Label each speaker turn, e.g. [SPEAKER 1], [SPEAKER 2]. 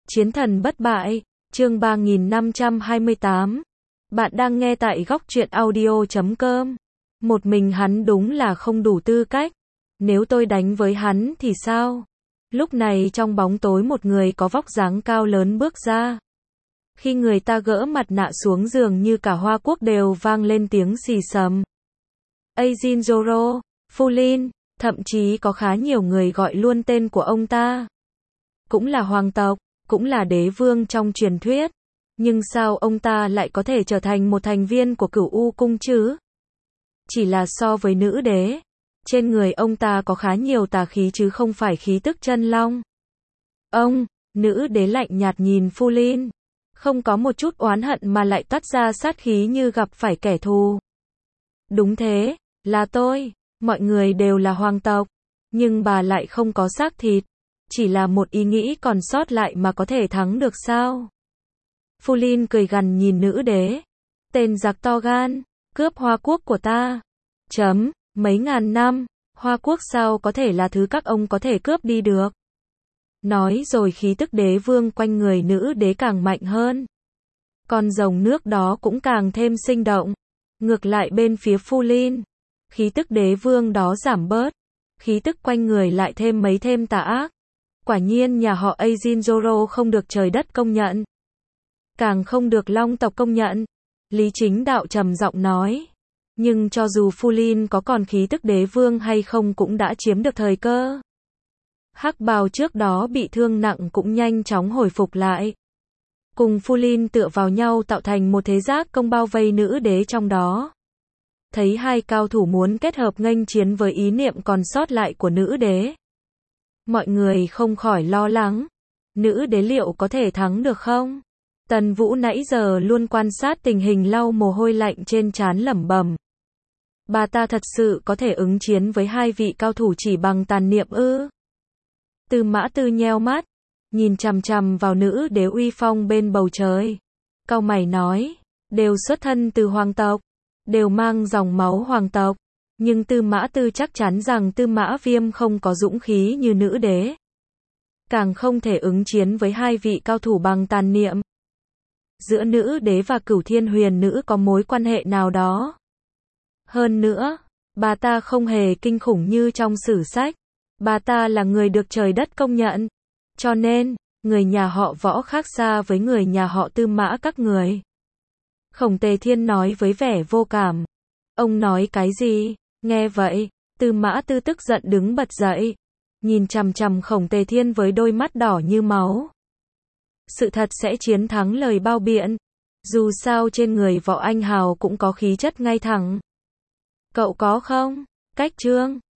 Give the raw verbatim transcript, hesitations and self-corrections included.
[SPEAKER 1] Chiến thần bất bại, chương ba nghìn năm trăm hai mươi tám. Bạn đang nghe tại góc truyện audio chấm com. Một mình hắn đúng là không đủ tư cách. Nếu tôi đánh với hắn thì sao? Lúc này trong bóng tối một người có vóc dáng cao lớn bước ra. Khi người ta gỡ mặt nạ xuống dường như cả Hoa Quốc đều vang lên tiếng xì xầm. Ajin Zoro, Fulin, thậm chí có khá nhiều người gọi luôn tên của ông ta. Cũng là hoàng tộc, cũng là đế vương trong truyền thuyết. Nhưng sao ông ta lại có thể trở thành một thành viên của Cửu U cung chứ? Chỉ là so với nữ đế, trên người ông ta có khá nhiều tà khí chứ không phải khí tức chân long. Ông, nữ đế lạnh nhạt nhìn Fulin, không có một chút oán hận mà lại toát ra sát khí như gặp phải kẻ thù. Đúng thế, là tôi, mọi người đều là hoàng tộc, nhưng bà lại không có xác thịt, chỉ là một ý nghĩ còn sót lại mà có thể thắng được sao? Fulin cười gằn nhìn nữ đế, tên giặc to gan, cướp Hoa Quốc của ta. Chấm, mấy ngàn năm, Hoa Quốc sao có thể là thứ các ông có thể cướp đi được? Nói rồi khí tức đế vương quanh người nữ đế càng mạnh hơn. Con rồng nước đó cũng càng thêm sinh động. Ngược lại bên phía Fulin, khí tức đế vương đó giảm bớt, khí tức quanh người lại thêm mấy thêm tà ác. Quả nhiên nhà họ Ajin Zoro không được trời đất công nhận, càng không được Long tộc công nhận. Lý Chính Đạo trầm giọng nói. Nhưng cho dù Fulin có còn khí tức đế vương hay không cũng đã chiếm được thời cơ. Hắc bào trước đó bị thương nặng cũng nhanh chóng hồi phục lại. Cùng Fulin tựa vào nhau tạo thành một thế giác công bao vây nữ đế trong đó. Thấy hai cao thủ muốn kết hợp nghênh chiến với ý niệm còn sót lại của nữ đế, mọi người không khỏi lo lắng. Nữ đế liệu có thể thắng được không? Tần Vũ nãy giờ luôn quan sát tình hình lau mồ hôi lạnh trên trán lẩm bẩm. Bà ta thật sự có thể ứng chiến với hai vị cao thủ chỉ bằng tàn niệm ư? Tư Mã Tư nheo mắt, nhìn chằm chằm vào nữ đế uy phong bên bầu trời. Cau mày nói, đều xuất thân từ hoàng tộc, đều mang dòng máu hoàng tộc. Nhưng Tư Mã Tư chắc chắn rằng Tư Mã Viêm không có dũng khí như nữ đế. Càng không thể ứng chiến với hai vị cao thủ bằng tàn niệm. Giữa nữ đế và Cửu Thiên Huyền Nữ có mối quan hệ nào đó. Hơn nữa, bà ta không hề kinh khủng như trong sử sách. Bà ta là người được trời đất công nhận. Cho nên, người nhà họ Võ khác xa với người nhà họ Tư Mã các người. Khổng Tề Thiên nói với vẻ vô cảm. Ông nói cái gì? Nghe vậy, Tư Mã Tư tức giận đứng bật dậy, nhìn chằm chằm Khổng Tề Thiên với đôi mắt đỏ như máu. Sự thật sẽ chiến thắng lời bao biện. Dù sao trên người Võ Anh Hào cũng có khí chất ngay thẳng. Cậu có không? Cách chương